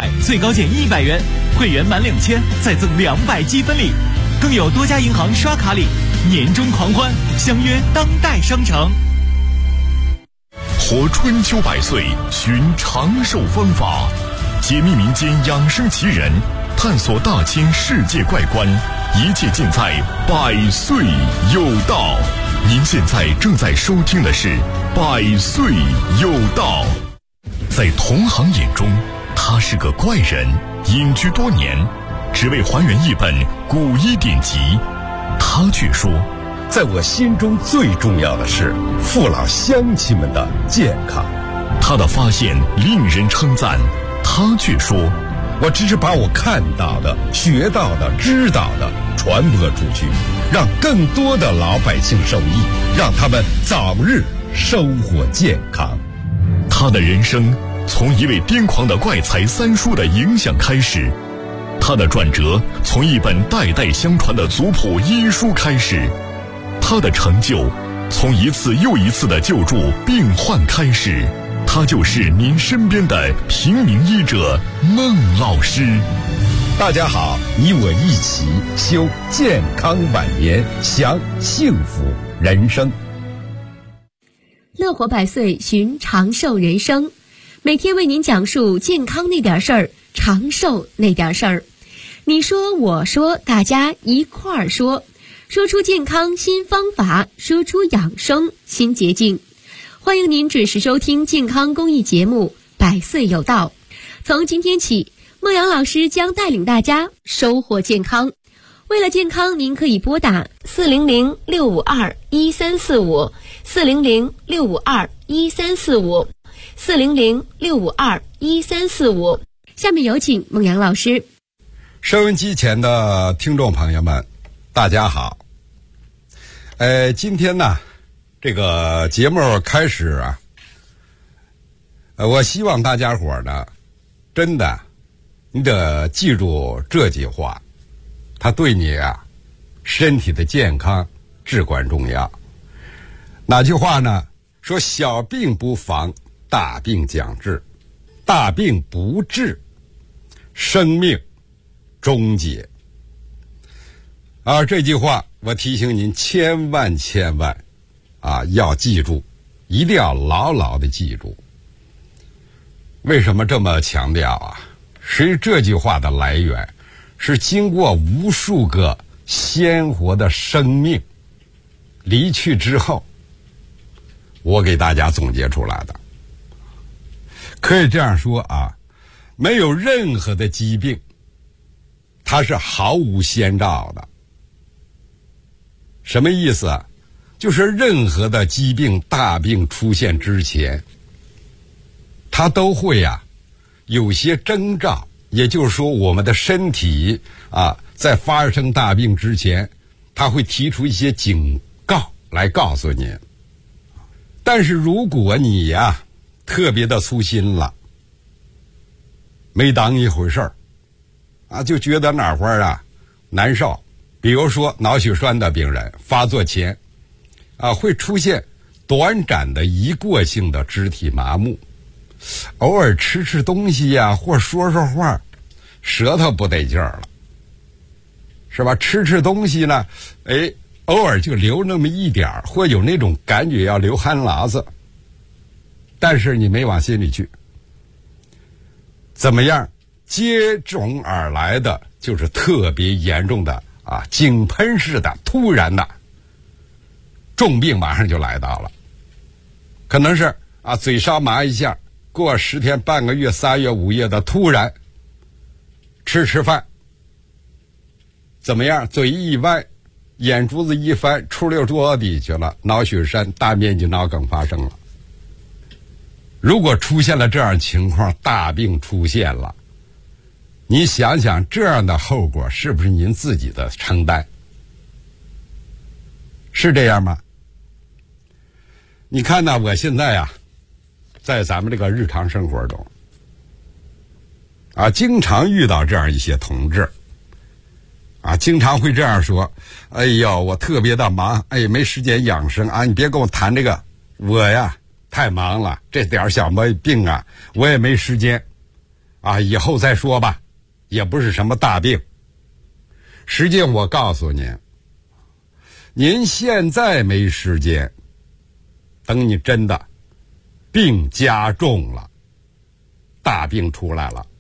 100最高减100元，会员满2000再赠200积分礼，更有多家银行刷卡礼，年终狂欢，相约当代商城。 活春秋百岁，寻长寿方法，解密民间养生奇人，探索大千世界怪观，一切尽在百岁有道。您现在正在收听的是百岁有道。在同行眼中，他是个怪人，隐居多年，只为还原一本古医典籍。他却说， 在我心中最重要的是父老乡亲们的健康。 他的发现令人称赞，他却说， 我只是把我看到的、学到的、知道的传播出去，让更多的老百姓受益，让他们早日收获健康。 他的人生从一位癫狂的怪才三叔的影响开始，他的转折从一本代代相传的族谱医书开始，他的成就从一次又一次的救助病患开始。他就是您身边的平民医者孟老师。 大家好，你我一起修健康晚年，享幸福人生。 乐活百岁，寻长寿人生，每天为您讲述健康那点事儿，长寿那点事儿。你说我说，大家一块儿说，说出健康新方法，说出养生新捷径。欢迎您准时收听健康公益节目《百岁有道》。从今天起，孟阳老师将带领大家收获健康。为了健康，您可以拨打400-652-1345 400-652-1345 400-652-1345。下面有请孟阳老师。 收音机前的听众朋友们，大家好。今天呢，这个节目开始啊，我希望大家伙呢，真的，你得记住这句话，它对你啊，身体的健康至关重要。哪句话呢？说小病不防，大病将至；大病不治，生命终结。这句话我提醒您千万要记住，一定要牢牢的记住。为什么这么强调啊？实际这句话的来源是经过无数个鲜活的生命离去之后，我给大家总结出来的。可以这样说啊，没有任何的疾病它是毫无先兆的。什么意思啊？就是任何的疾病大病出现之前，它都会有些征兆，也就是说我们的身体在发生大病之前，它会提出一些警告来告诉你。但是如果你特别的粗心了，没当一回事儿就觉得哪块难受，比如说脑血栓的病人发作前会出现短暂的一过性的肢体麻木，偶尔吃东西或说话，舌头不得劲儿了，是吧？吃东西呢，偶尔就流那么一点儿，或有那种感觉要流汗喇子，但是你没往心里去。怎么样？接踵而来的就是特别严重的井喷式的突然的重病马上就来到了。可能是嘴稍麻一下，过10天半个月3月5月的突然吃饭，怎么样？嘴一歪，眼珠子一翻，出溜桌底去了，脑血栓大面积脑梗发生了。如果出现了这样情况，大病出现了，你想想这样的后果是不是您自己的承担？是这样吗？你看我现在在咱们这个日常生活中经常遇到这样一些同志经常会这样说，哎呦，我特别的忙，没时间养生你别跟我谈这个，我太忙了，这点小病我也没时间以后再说吧，也不是什么大病。实际上我告诉您，您现在没时间，等你真的病加重了，大病出来了，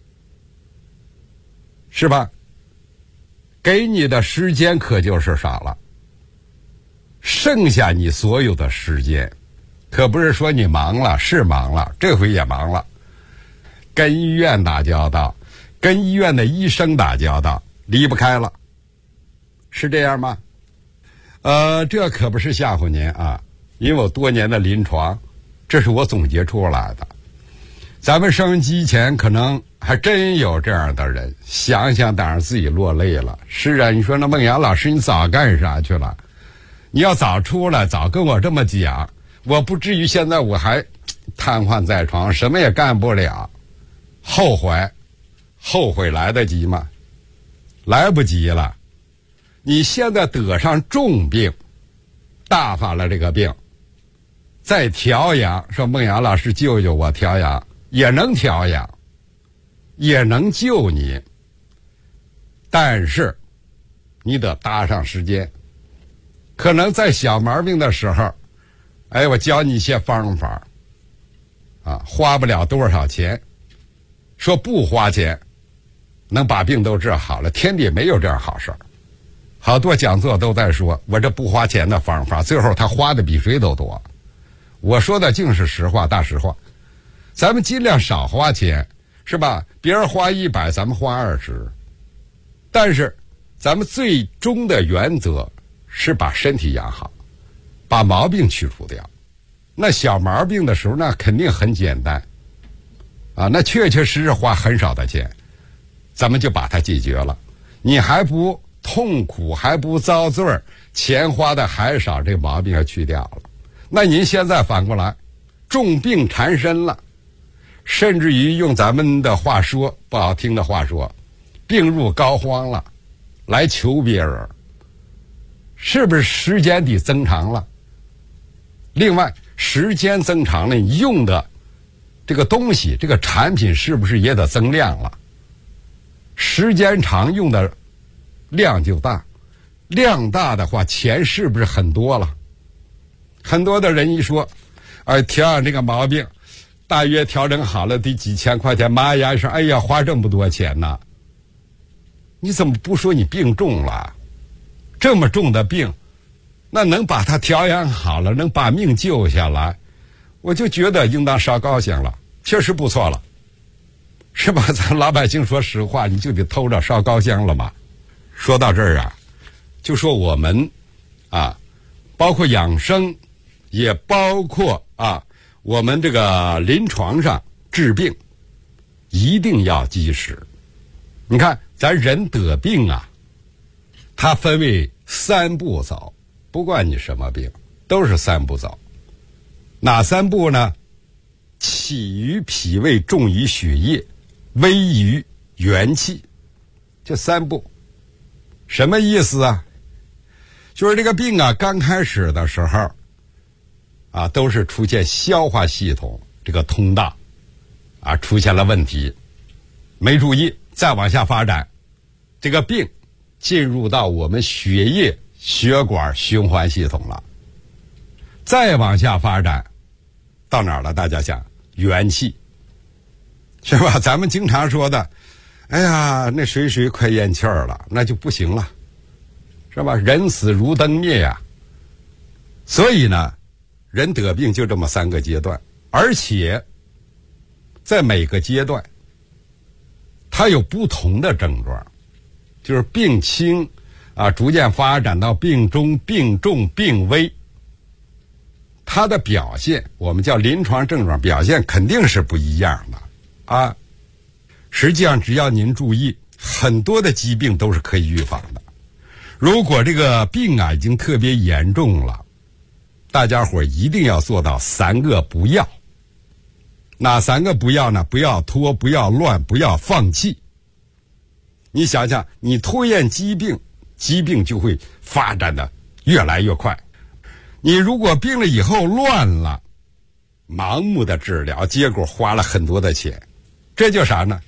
是吧？给你的时间可就是少了，剩下你所有的时间，可不是说你忙了，是忙了，这回也忙了，跟医院打交道，跟医院的医生打交道，离不开了，是这样吗？这可不是吓唬您啊，因为我多年的临床，这是我总结出来的。咱们收音机前可能还真有这样的人，想想当然自己落泪了。是啊，你说那孟阳老师你早干啥去了？你要早出来，早跟我这么讲，我不至于现在我还瘫痪在床，什么也干不了。后悔来得及吗？来不及了。你现在得上重病，大发了这个病，再调养，说孟阳老师救救我，调养也能调养，也能救你，但是你得搭上时间。可能在小毛病的时候，我教你一些方法花不了多少钱，说不花钱能把病都治好了，天底没有这样好事儿。好多讲座都在说我这不花钱的方法，最后他花的比谁都多。我说的竟是实话，大实话。咱们尽量少花钱，是吧？别人花100，咱们花20。但是咱们最终的原则是把身体养好，把毛病去除掉。那小毛病的时候，那肯定很简单那确确实实花很少的钱，咱们就把它解决了。你还不痛苦，还不遭罪儿，钱花的还少，这毛病要去掉了。那您现在反过来，重病缠身了，甚至于用咱们的话说，不好听的话说，病入膏肓了，来求别人，是不是时间得增长了？另外，时间增长了，你用的这个东西，这个产品是不是也得增量了？时间长用的量就大，量大的话，钱是不是很多了？很多的人一说，调养这个毛病，大约调整好了得几千块钱，妈呀，说哎呀，花这么多钱呢？你怎么不说你病重了？这么重的病，那能把它调养好了，能把命救下来，我就觉得应当烧高兴了，确实不错了，是吧？咱老百姓说实话，你就得偷着烧高香了嘛。说到这儿就说我们包括养生，也包括我们这个临床上治病，一定要及时。你看咱人得病它分为3步走，不管你什么病，都是3步走。哪3步呢？起于脾胃，重于血液，危于元气。这3步什么意思啊？就是这个病刚开始的时候都是出现消化系统这个通道出现了问题，没注意，再往下发展，这个病进入到我们血液血管循环系统了，再往下发展到哪儿了？大家想，元气，是吧？咱们经常说的，哎呀，那谁快咽气儿了，那就不行了，是吧？人死如灯灭呀。所以呢，人得病就这么3个阶段，而且在每个阶段它有不同的症状，就是病轻逐渐发展到病中、病重、病危，它的表现我们叫临床症状表现肯定是不一样的实际上只要您注意，很多的疾病都是可以预防的。如果这个病已经特别严重了，大家伙一定要做到3个不要。哪3个不要呢？不要拖，不要乱，不要放弃。你想想，你拖延疾病，疾病就会发展的越来越快。你如果病了以后乱了，盲目的治疗，结果花了很多的钱，这叫啥呢？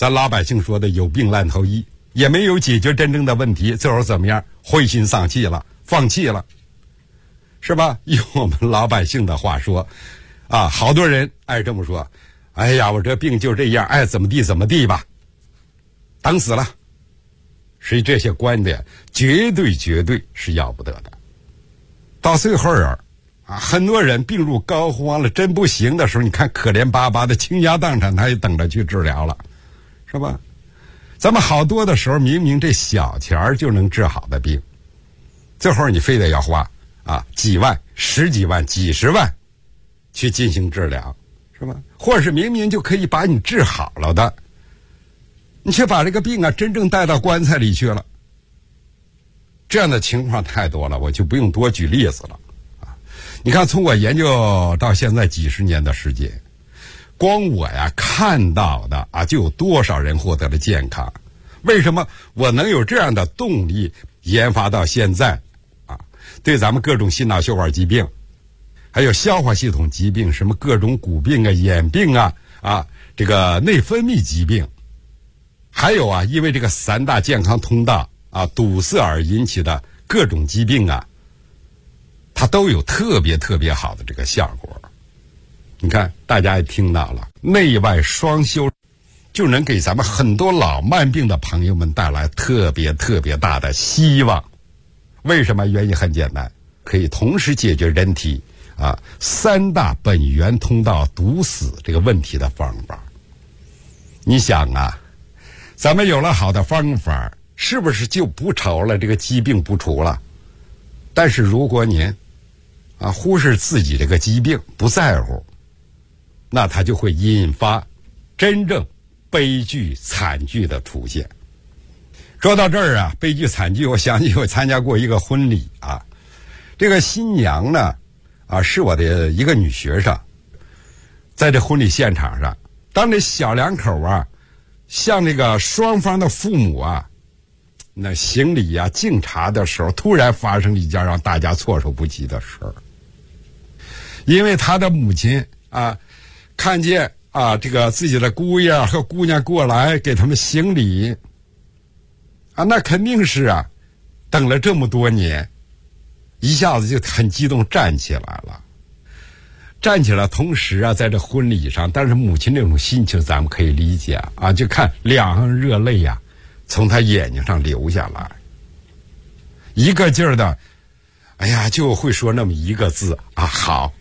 咱老百姓说的有病烂头医，也没有解决真正的问题，最后怎么样？灰心丧气了，放弃了，是吧？用我们老百姓的话说，啊，好多人爱这么说，哎呀，我这病就这样，爱怎么地怎么地吧，等死了。所以这些观点绝对是要不得的。到最后很多人病入膏肓了，真不行的时候，你看可怜巴巴的倾家荡产，他也等着去治疗了，是吧？咱们好多的时候，明明这小钱就能治好的病，最后你非得要花几万、十几万、几十万去进行治疗，是吧？或者是明明就可以把你治好了的，你却把这个病真正带到棺材里去了。这样的情况太多了，我就不用多举例子了。你看，从我研究到现在几十年的时间，光我看到的就有多少人获得了健康。为什么我能有这样的动力研发到现在对咱们各种心脑血管疾病，还有消化系统疾病，什么各种骨病眼病这个内分泌疾病，还有因为这个三大健康通道堵塞而引起的各种疾病它都有特别好的这个效果。你看，大家也听到了，内外双修就能给咱们很多老慢病的朋友们带来特别大的希望。为什么？原因很简单，可以同时解决人体三大本源通道堵死这个问题的方法。你想咱们有了好的方法，是不是就不愁了，这个疾病不除了？但是如果您忽视自己这个疾病，不在乎，那它就会引发真正悲剧惨剧的出现。说到这儿悲剧惨剧，我想起我参加过一个婚礼这个新娘呢是我的一个女学生。在这婚礼现场上，当这小两口向这个双方的父母那行礼敬茶的时候，突然发生了一件让大家措手不及的事儿。因为他的母亲看见这个自己的姑爷和姑娘过来给他们行礼那肯定是等了这么多年，一下子就很激动站起来了。站起来同时在这婚礼上，但是母亲这种心情咱们可以理解就看两行热泪从他眼睛上流下来，一个劲儿的就会说那么一个字好。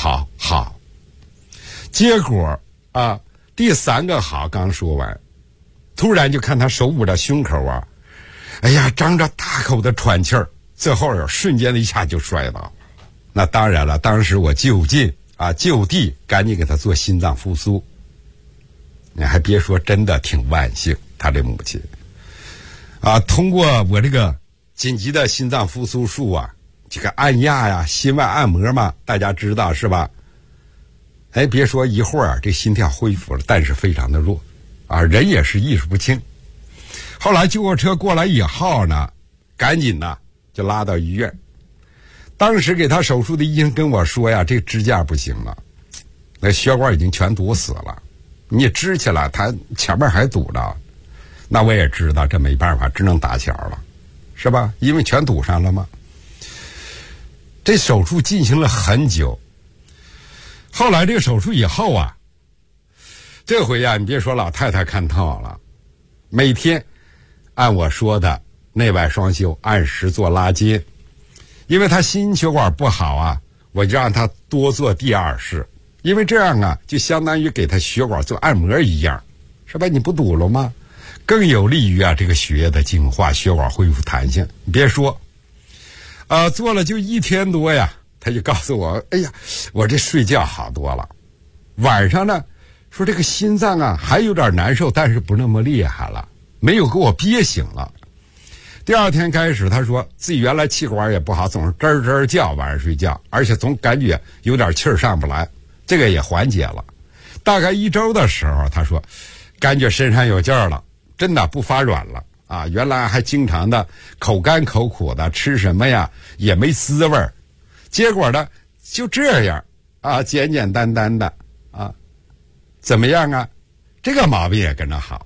结果第三个好刚说完，突然就看他手捂着胸口张着大口的喘气儿，最后瞬间的一下就摔倒。那当然了，当时我就近就地赶紧给他做心脏复苏。你还别说，真的挺万幸，他这母亲通过我这个紧急的心脏复苏术这个按压心外按摩嘛，大家知道是吧？别说一会儿这心跳恢复了，但是非常的弱人也是意识不清。后来救护车过来以后呢，赶紧就拉到医院。当时给他手术的医生跟我说这支架不行了，那血管已经全堵死了，你支起来他前面还堵着。那我也知道这没办法，只能搭桥了，是吧？因为全堵上了嘛。这手术进行了很久，后来这个手术以后这回你别说老太太看透了，每天按我说的内外双修，按时做拉筋。因为他心血管不好我就让他多做第二式，因为这样就相当于给他血管做按摩一样，是吧？你不堵了吗？更有利于这个血液的净化，血管恢复弹性。你别说做了就1天多他就告诉我，我这睡觉好多了。晚上呢，说这个心脏还有点难受，但是不那么厉害了，没有给我憋醒了。第二天开始，他说自己原来气管也不好，总是吱吱叫，晚上睡觉，而且总感觉有点气儿上不来，这个也缓解了。大概1周的时候，他说感觉身上有劲儿了，真的不发软了原来还经常的口干口苦的，吃什么也没滋味儿。结果呢就这样简简单单的怎么样这个毛病也跟着好了。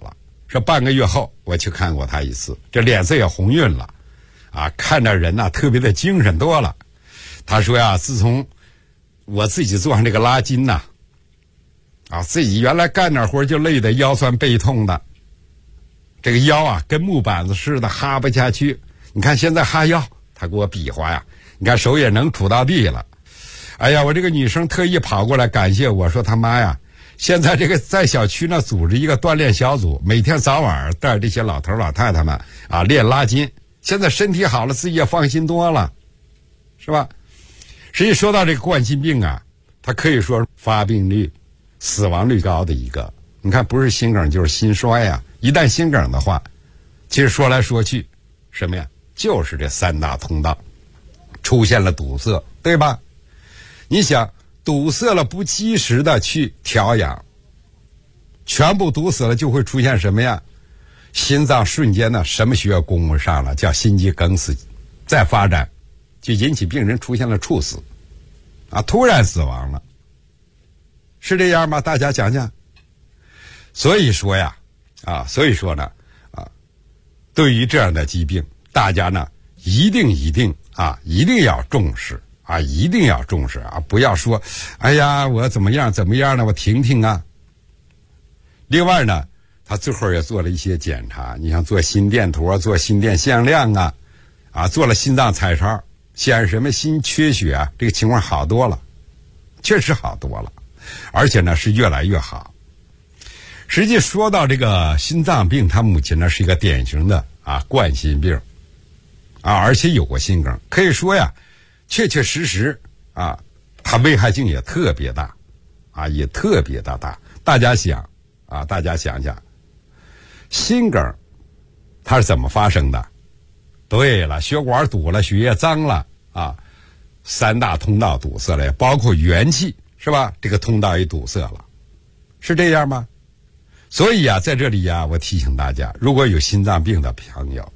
说半个月后我去看过他一次，这脸色也红晕了，啊，看着人呐特别的精神多了。他说呀，自从我自己做上这个拉筋呐，啊，自己原来干点活就累得腰酸背痛的，这个腰啊跟木板子似的哈不下去。你看现在哈腰，他给我比划呀，你看手也能杵到地了。哎呀，我这个女生特意跑过来感谢我说，他妈呀，现在这个在小区呢组织一个锻炼小组，每天早晚带着这些老头老太太们啊练拉筋，现在身体好了，自己也放心多了，是吧？实际说到这个冠心病啊，它可以说发病率、死亡率高的一个。你看，不是心梗就是心衰呀。一旦心梗的话，其实说来说去，什么呀？就是这三大通道出现了堵塞，对吧？你想堵塞了，不及时的去调养，全部堵死了，就会出现什么呀？心脏瞬间呢，什么血液供不上了，叫心肌梗死，再发展就引起病人出现了猝死，啊，突然死亡了，是这样吗？大家讲讲。所以说呀，所以说呢，对于这样的疾病，大家呢一定要重视啊，一定要重视啊！不要说，哎呀，我怎么样呢？我听听啊。另外呢，他最后也做了一些检查，你像做心电图、做心电向量啊，做了心脏彩超，显示什么心缺血啊，这个情况好多了，确实好多了，而且呢是越来越好。实际说到这个心脏病，它目前呢是一个典型的冠心病而且有过心梗，可以说呀，确确实实它危害性也特别大也特别的大。大家想想，心梗它是怎么发生的？对了，血管堵了，血液脏了三大通道堵塞了，包括元气是吧？这个通道也堵塞了，是这样吗？所以在这里我提醒大家，如果有心脏病的朋友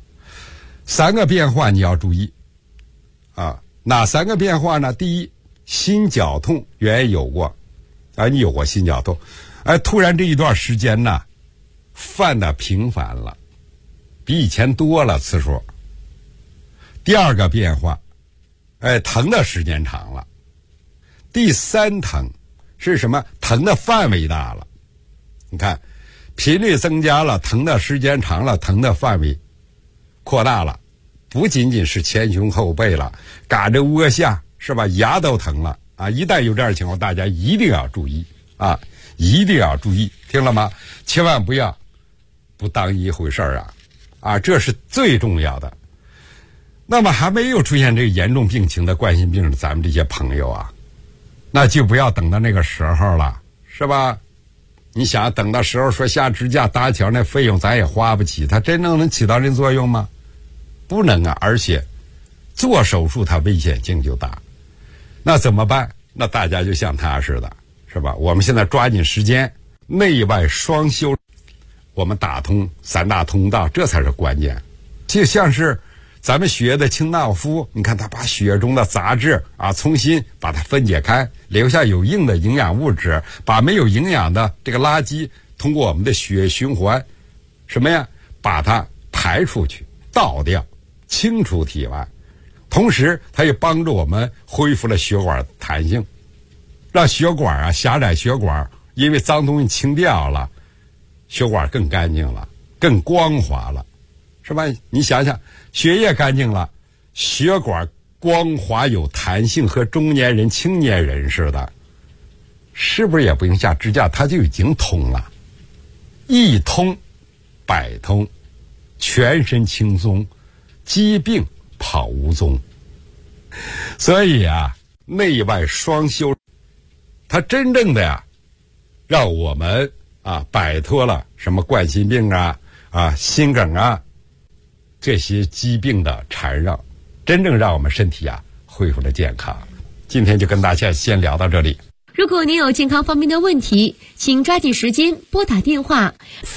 ，3个变化你要注意哪3个变化呢？第一，心绞痛，原来有过你有过心绞痛，突然这一段时间呢犯的频繁了，比以前多了次数。第2个变化疼的时间长了。第3疼是什么？疼的范围大了。你看，频率增加了，疼的时间长了，疼的范围扩大了，不仅仅是前胸后背了，嘎着窝下是吧？牙都疼了一旦有这样的情况，大家一定要注意一定要注意，听了吗？千万不要不当一回事这是最重要的。那么还没有出现这个严重病情的冠心病的咱们这些朋友那就不要等到那个时候了，是吧？你想等到时候说下支架搭桥，那费用咱也花不起，它真正能起到这作用吗？不能而且做手术它危险性就大。那怎么办？那大家就像他似的，是吧？我们现在抓紧时间，内外双修，我们打通3大通道，这才是关键。就像是咱们血液的清道夫，你看他把血中的杂质重新把它分解开，留下有用的营养物质，把没有营养的这个垃圾通过我们的血液循环什么呀，把它排出去，倒掉，清除体外。同时它也帮助我们恢复了血管弹性，让血管狭窄血管因为脏东西清掉了，血管更干净了，更光滑了，是吧？你想想，血液干净了，血管光滑有弹性，和中年人青年人似的，是不是也不用下支架，它就已经通了？一通百通，全身轻松，疾病跑无踪。所以内外双修，它真正的让我们摆脱了什么冠心病心梗这些疾病的缠绕，真正让我们身体恢复了健康。今天就跟大家先聊到这里。 如果您有健康方面的问题，请抓紧时间拨打电话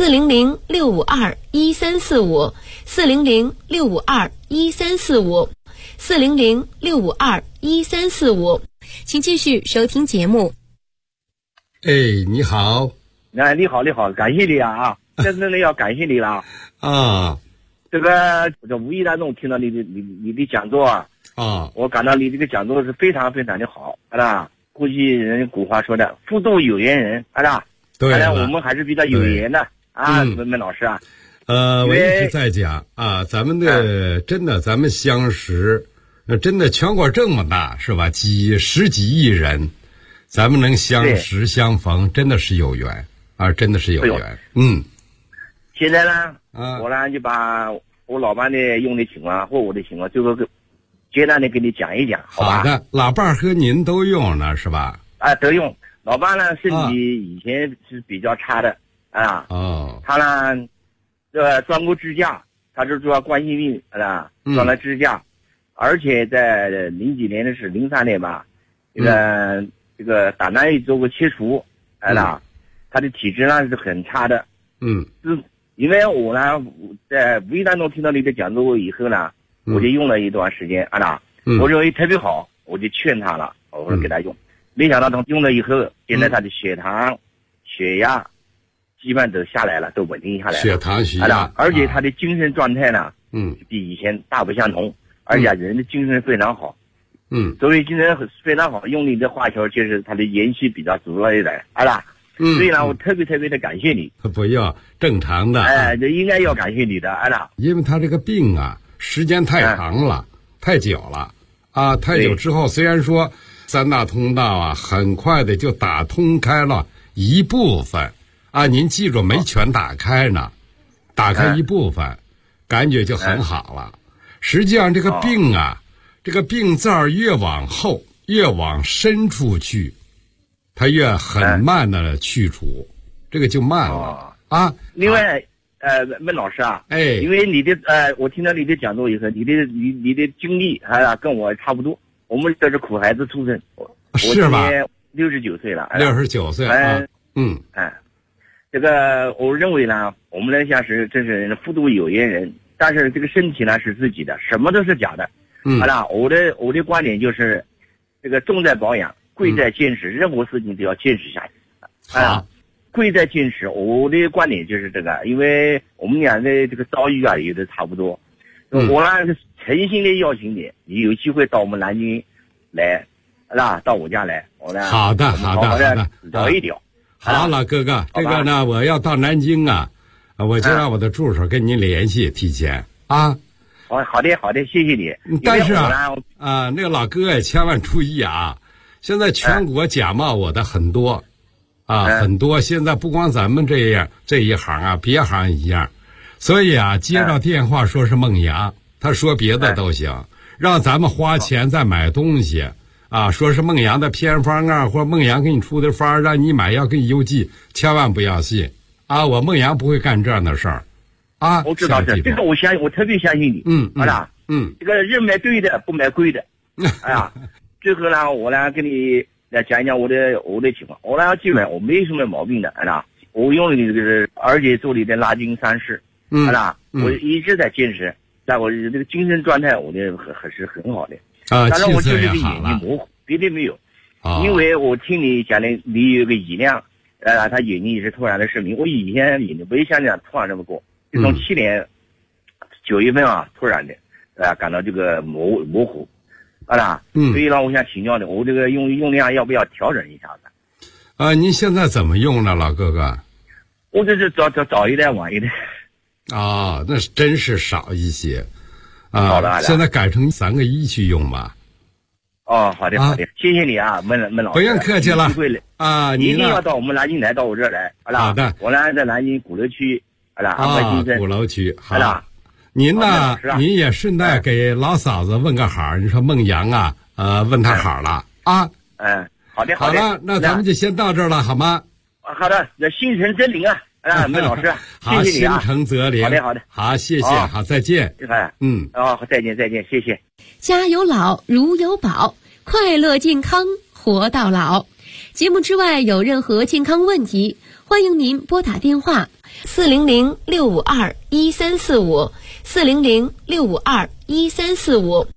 400-652-1345 400-652-1345 400-652-1345，请继续收听节目。 你好。 你好，感谢你这真的要感谢你了啊！ 这个我无意当中听到你的讲座啊，我感到你这个讲座是非常非常的好，是吧？估计人古话说的，福度有缘人，是吧？ 对了， 我们还是比较有缘的啊，文文老师啊。 我一直在讲啊，咱们的真的，咱们相识，真的全国这么大是吧？十几亿人，咱们能相识相逢，真的是有缘啊，真的是有缘。 现在呢，我呢就把我老伴的用的情况或我的情况，最后简单的给你讲一讲，好吧？ 好的，老伴和您都用了是吧？ 都用。老伴呢身体以前是比较差的啊。他呢装过支架，他是做冠心病装了支架，而且在零几年的是03年吧，这个胆囊也做过切除，他的体质呢是很差的。因为我呢在无意当中听到你的讲座以后呢，我就用了一段时间我认为特别好，我就劝他了，我说给他用。没想到他用了以后，现在他的血糖、血压基本都下来了，都稳定下来了。 血糖、血压， 而且他的精神状态呢，比以前大不相同，而且人的精神非常好。所以精神非常好，用你的话说，就是他的元气比较足了一点，所以呢，我特别的感谢你。 不要正常的， 这应该要感谢你的， 因为他这个病啊，时间太长了，太久了太久之后，虽然说3大通道啊，很快的就打通开了一部分您记住没全打开呢，打开一部分，感觉就很好了。实际上这个病这个病字儿越往后越往深处去，它越很慢的去除，这个就慢了另外温老师因为你的我听到你的讲座以后，你的经历跟我差不多，我们这是苦孩子出身， 是吧？ 我69岁了 ，69岁这个我认为呢，我们呢像是真是福度有缘人，但是这个身体呢是自己的，什么都是假的。我的观点就是，这个重在保养，贵在坚持，任何事情都要坚持下去。贵在坚持，我的观点就是这个，因为我们俩的这个遭遇也都差不多。我呢诚心的邀请你，你有机会到我们南京来，到我家来，我呢好的聊一聊。 好，老哥哥，这个呢，我要到南京我就让我的助手跟您联系，提前好的，谢谢你。 但是那个老哥也千万注意现在全国假冒我的很多很多。现在不光咱们这一行别行一样，所以接到电话说是孟阳，他说别的都行，让咱们花钱再买东西说是孟阳的偏方或者孟阳给你出的方让你买要给你邮寄，千万不要信我孟阳不会干这样的事儿我知道这个，我相信，我特别相信你。这个人买对的，不买贵的。最后呢，我呢跟你来讲一讲我的情况。我呢基本我没什么毛病的，我用的这个而且做你的拉筋3式，我一直在坚持，但我这个精神状态我的还是很好的。但是我就是个眼睛模糊，别的没有。因为我听你讲的，你有个胰量，他眼睛也是突然的失明。我以前眼睛没像这样突然这么过。就从7年9月份突然的感到这个模糊所以呢我想请教你，我这个用量要不要调整一下子您现在怎么用呢，老哥哥？ 我这是早一点晚一点那是真是少一些好的现在改成3个1去用吧。 好的谢谢你孟老师， 不用客气了你一定要到我们南京来，到我这儿来好的， 我呢在南京鼓楼区鼓楼区好。您呢？您也顺带给老嫂子问个好，你说孟阳问他好了好的好了，那咱们就先到这儿了，好吗？ 好的，心诚则灵孟老师， 好， 谢谢你心诚则灵。 好的， 好，谢谢，好，再见。 再见，谢谢。 家有老，如有宝，快乐健康活到老。节目之外有任何健康问题，欢迎您拨打电话400-652-1345 400-652-1345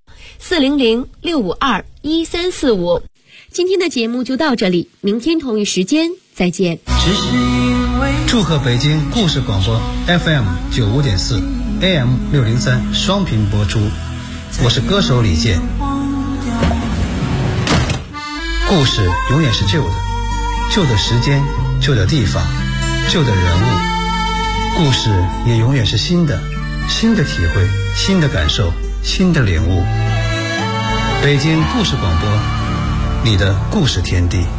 400-652-1345。今天的节目就到这里，明天同一时间再见。 只是因为祝贺北京故事广播 FM 95.4 AM 603双频播出。我是歌手李健。故事永远是旧的，旧的时间，旧的地方，旧的人物。故事也永远是新的，新的体会，新的感受，新的领悟。北京故事广播，你的故事天地。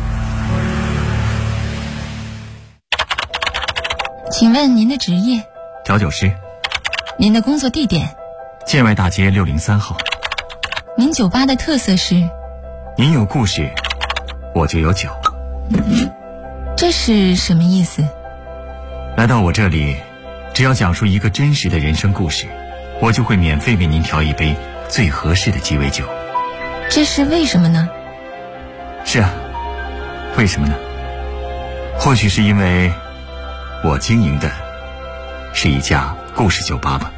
请问您的职业？ 调酒师。 您的工作地点？ 建外大街603号。 您酒吧的特色是？ 您有故事，我就有酒。 这是什么意思？ 来到我这里，只要讲述一个真实的人生故事，我就会免费为您调一杯最合适的鸡尾酒。 这是为什么呢？ 是啊，为什么呢？或许是因为我经营的是一家故事酒吧吧。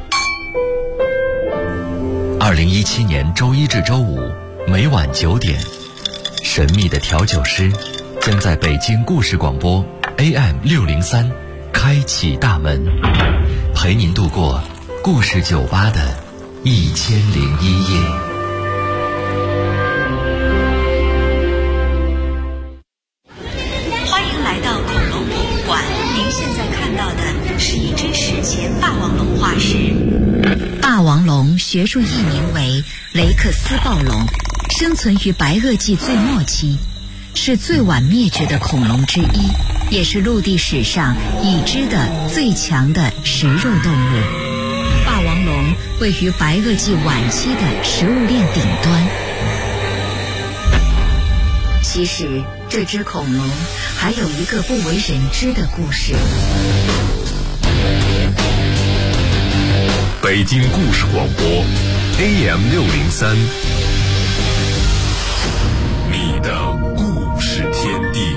2017年周一至周五每晚9点，神秘的调酒师将在北京故事广播 AM 603开启大门，陪您度过故事酒吧的1001夜。 欢迎来到恐龙博物馆，您现在看到的是一只史前霸王龙化石。霸王龙学术译名为雷克斯暴龙，生存于白垩纪最末期，是最晚灭绝的恐龙之一，也是陆地史上已知的最强的食肉动物。霸王龙位于白垩纪晚期的食物链顶端。其实这只恐龙还有一个不为人知的故事。 北京故事广播 AM 603，你的故事天地。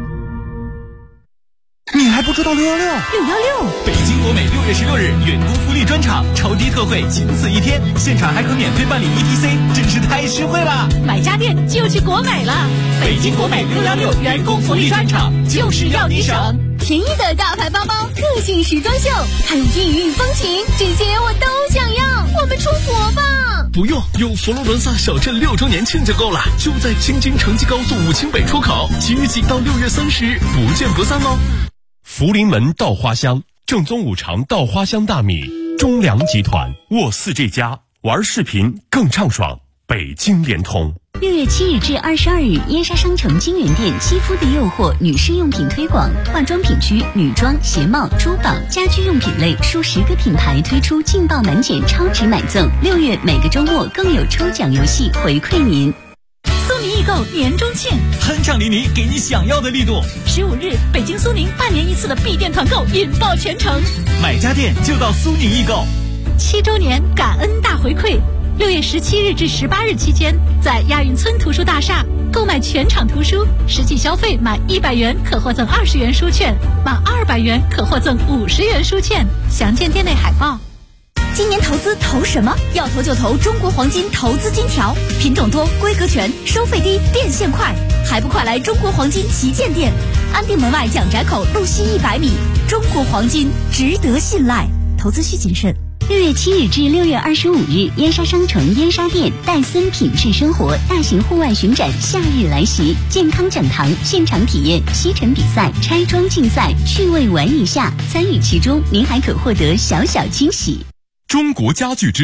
你还不知道616？616， 北京国美6月16日员工福利专场，超低特惠，仅此一天，现场还可免费办理 ETC， 真是太实惠了！ 买家电就去国美了。 北京国美616员工福利专场，就是要你省。 便宜的大牌包包，个性时装秀，还有异域风情，这些我都想要。我们出国吧！ 不用，有佛罗伦萨小镇6周年庆就够了，就在京津城际高速武清北出口，即日起到6月30日，不见不散哦。 福临门稻花香，正宗五常稻花香大米，中粮集团沃4G+，玩视频更畅爽，北京联通。 6月7日至22日，燕莎商城金源店肌肤的诱惑女士用品推广，化妆品区女装、鞋帽、珠宝、家居用品类数10个品牌推出劲爆满减超值买赠。6月每个周末更有抽奖游戏回馈您。苏宁易购年中庆， 酣畅淋漓，给你想要的力度。 15日，北京苏宁半年一次的闭店团购引爆全城， 买家电就到苏宁易购。 7周年感恩大回馈，6月17日至18日期间，在亚运村图书大厦购买全场图书，实际消费满100元可获赠20元书券，满200元可获赠50元书券。详见店内海报。今年投资投什么？要投就投中国黄金投资金条，品种多，规格全，收费低，变现快，还不快来中国黄金旗舰店，安定门外蒋宅口路西100米。中国黄金值得信赖，投资需谨慎。6月7日至6月25日，燕莎商城燕莎店戴森品质生活大型户外巡展夏日来袭，健康讲堂现场体验吸尘比赛、拆装竞赛，趣味玩一下，参与其中您还可获得小小惊喜。 中国家具之